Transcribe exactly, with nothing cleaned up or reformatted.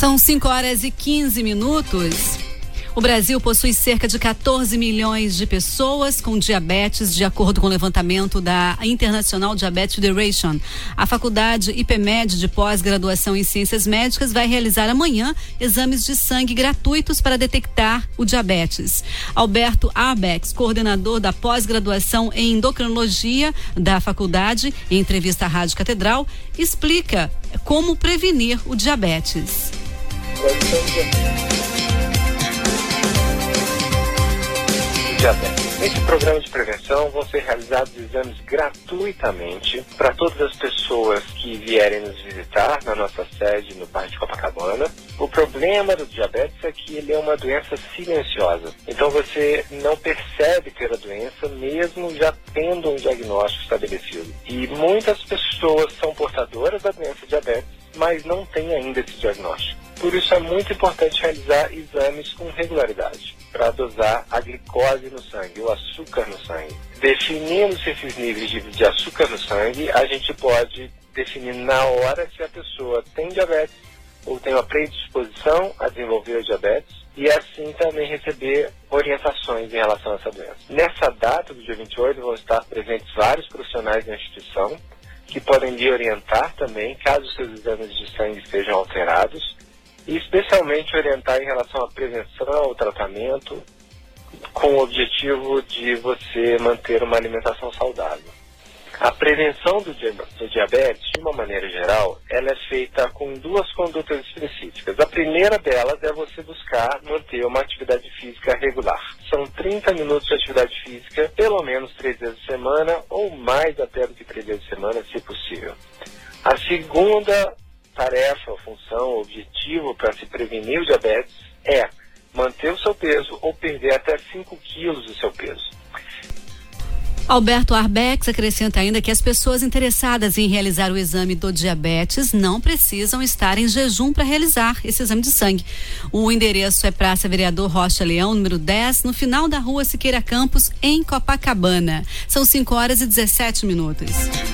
São cinco horas e quinze minutos. O Brasil possui cerca de quatorze milhões de pessoas com diabetes, de acordo com o levantamento da International Diabetes Federation. A faculdade IPMED de pós-graduação em ciências médicas vai realizar amanhã exames de sangue gratuitos para detectar o diabetes. Alberto Arbex, coordenador da pós-graduação em endocrinologia da faculdade, em entrevista à Rádio Catedral, explica como prevenir o diabetes. Diabetes. Nesse programa de prevenção vão ser realizados exames gratuitamente para todas as pessoas que vierem nos visitar na nossa sede no bairro de Copacabana. O problema do diabetes é que ele é uma doença silenciosa. Então você não percebe ter a doença mesmo já tendo um diagnóstico estabelecido. E muitas pessoas são portadoras da doença diabetes, mas não têm ainda esse diagnóstico. Por isso é muito importante realizar exames com regularidade para dosar a glicose no sangue, o açúcar no sangue. Definindo-se esses níveis de, de açúcar no sangue, a gente pode definir na hora se a pessoa tem diabetes ou tem uma predisposição a desenvolver o diabetes e assim também receber orientações em relação a essa doença. Nessa data do dia vinte e oito vão estar presentes vários profissionais da instituição que podem lhe orientar também caso seus exames de sangue sejam alterados e especialmente orientar em relação à prevenção, ao tratamento, com o objetivo de você manter uma alimentação saudável. A prevenção do, dia, do diabetes, de uma maneira geral, ela é feita com duas condutas específicas. A primeira delas é você buscar manter uma atividade física regular. São trinta minutos de atividade física, pelo menos três vezes por semana, ou mais até do que três vezes por semana, se possível. A segunda tarefa, função, objetivo para se prevenir o diabetes é manter o seu peso ou perder até cinco quilos do seu peso. Alberto Arbex acrescenta ainda que as pessoas interessadas em realizar o exame do diabetes não precisam estar em jejum para realizar esse exame de sangue. O endereço é Praça Vereador Rocha Leão, número dez, no final da rua Siqueira Campos, em Copacabana. São cinco horas e dezessete minutos.